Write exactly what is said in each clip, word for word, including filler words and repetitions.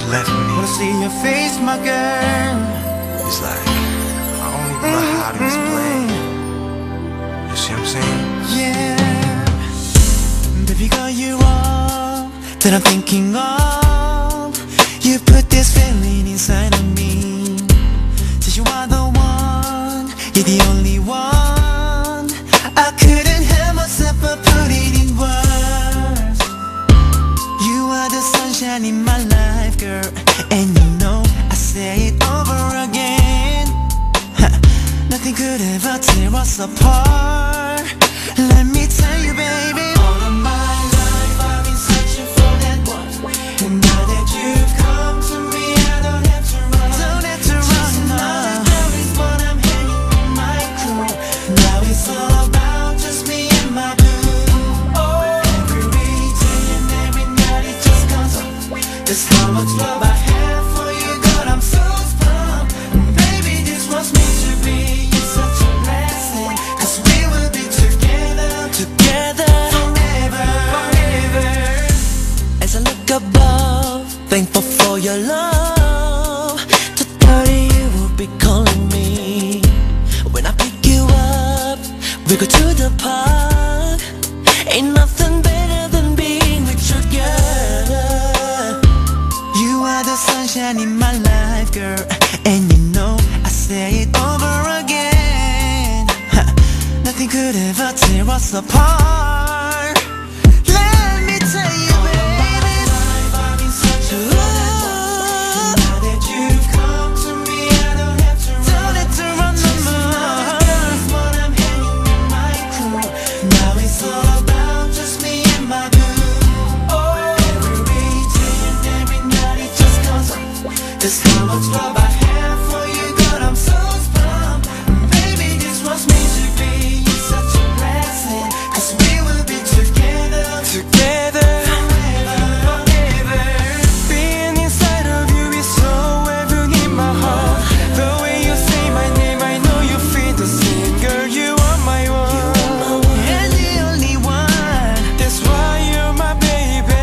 left me. Wanna see your face, my girl. It's like I don't even know how to explain. You see what I'm saying? Yeah, baby girl, you are that I'm thinking of. You put this feeling inside of me. Says you are the one, you're the only one. I couldn't help myself but put it in words. You are the sunshine in my life, girl, and you know I say it over again. Ha, nothing could ever tear us apart. Let me tell you, baby, all of my life I've been searching for that one. And now that you've come to me, I don't have to run. Don't have to run. Another girl is what I'm hanging on my crew. Now it's all about just me and my boo. Oh, every day and every night it just comes up. There's so much love I have for you, God, I'm so pumped. Baby, this was meant to be. You're such a blessing, 'cause we will be together, together forever, forever. As I look above, thankful for your love. To thirty you will be calling me. When I pick you up, we go to the park. Ain't nothing better than being with you, girl. You are the sunshine in my life, girl, and you know I say it over again. Ha, nothing could ever tear us apart. Let me tell you, baby, I've been searching for that one. Now that you've come to me, I don't have to run. Don't have to run no more. That's what I'm hanging in my crew. Now it's all about just me and my boo. Oh, every day and every night it just comes up. There's so much love I have for you, God, I'm so pumped. Baby, this was meant to be. You're such a blessing, 'cause we will be together, together forever, forever. Being inside of you is so heaven in my heart. The way you say my name, I know you feel the same. Girl, you are my one, and the only one. That's why you're my baby.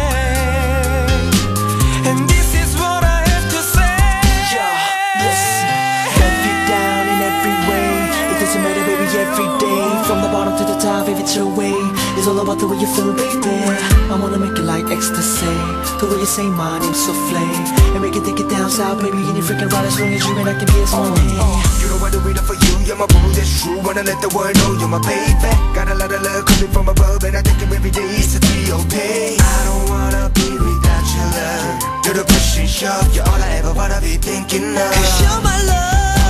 And this is what I have to say. Yeah, listen, love you down in every way. It doesn't matter, baby, every day. From the bottom to the top, if it's your way. It's all about the way you feel, baby. I wanna make it like ecstasy. The way you say my name, souffle. And we can take it down south, baby. You need freaking ride as long as you and I can be a small uh, uh, You know I do it for you, you're my boo, that's true. Wanna let the world know you're my baby. Got a lot of love coming from above, and I think every day is a T O P. I don't wanna be without your love. You're the push and shove, you're all I ever wanna be thinking of. 'Cause you're my love.